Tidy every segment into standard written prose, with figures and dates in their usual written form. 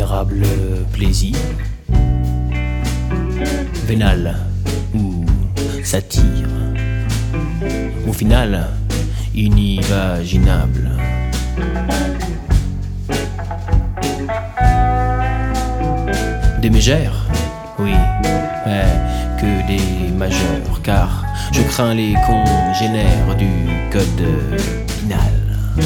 innomérable plaisir, vénal ou satire, au final inimaginable. Des mégères, oui, mais que des majeurs, car je crains les congénères du code pénal.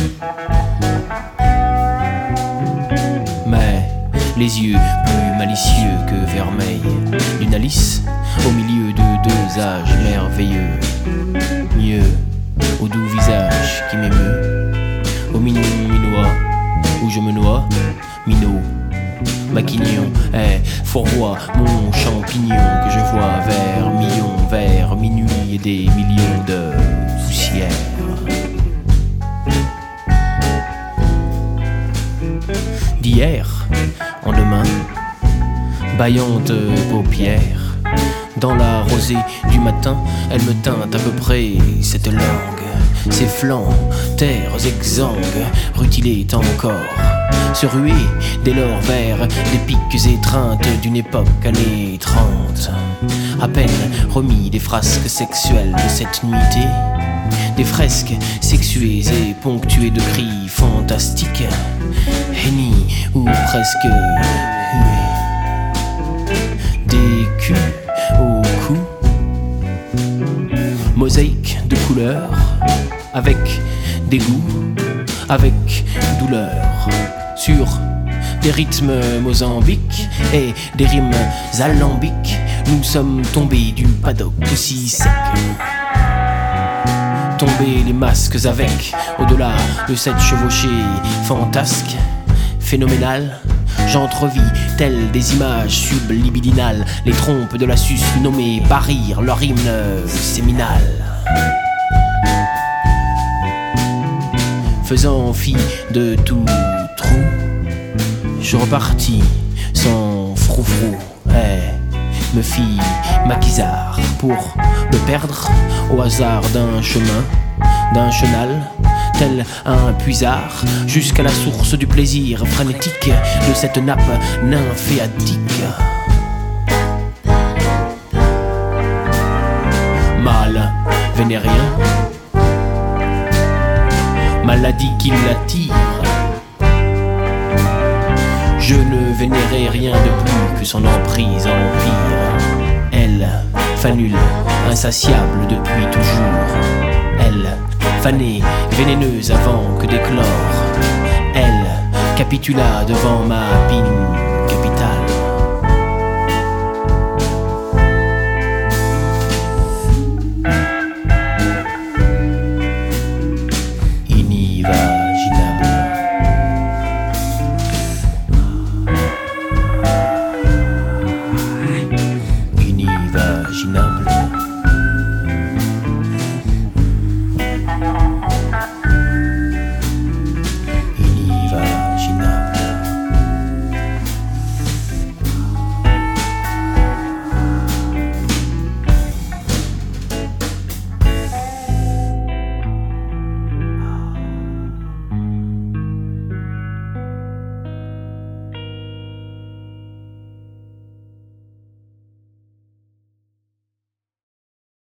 Mais les yeux plus malicieux que vermeils d'une Alice au milieu de deux âges merveilleux, mieux au doux visage qui m'émeut, au mignon minois où je me noie, minot, maquignon, fourvoie mon champignon que je vois vers minuit et des millions de poussières. D'hier en demain, bâillante paupière, dans la rosée du matin, elle me teinte à peu près cette langue, ses flancs, terres exsangues, rutilés encore, se ruer dès lors vers des piques étreintes d'une époque années 30. À peine remis des frasques sexuelles de cette nuitée, des fresques sexuées et ponctuées de cris fantastiques, hennis ou presque hués, des culs au cou, mosaïque de couleurs, avec dégoût, avec douleur, sur des rythmes mozambiques et des rimes alambiques, nous sommes tombés du paddock aussi sec. Tomber les masques avec, au-delà de cette chevauchée fantasque, phénoménale, j'entrevis, telles des images sublibidinales, les trompes de la sus nommées parir leur hymne séminal. Faisant fi de tout trou, je repartis sans froufrou, me fis maquisard pour me perdre au hasard d'un chemin, d'un chenal, tel un puisard, jusqu'à la source du plaisir frénétique de cette nappe nymphéatique. Mal vénérien, maladie qui l'attire, je ne vénérais rien de plus que son emprise empire. Elle, fanule, insatiable depuis toujours. Elle, fanée, vénéneuse avant que d'éclore. Elle, capitula devant ma pine.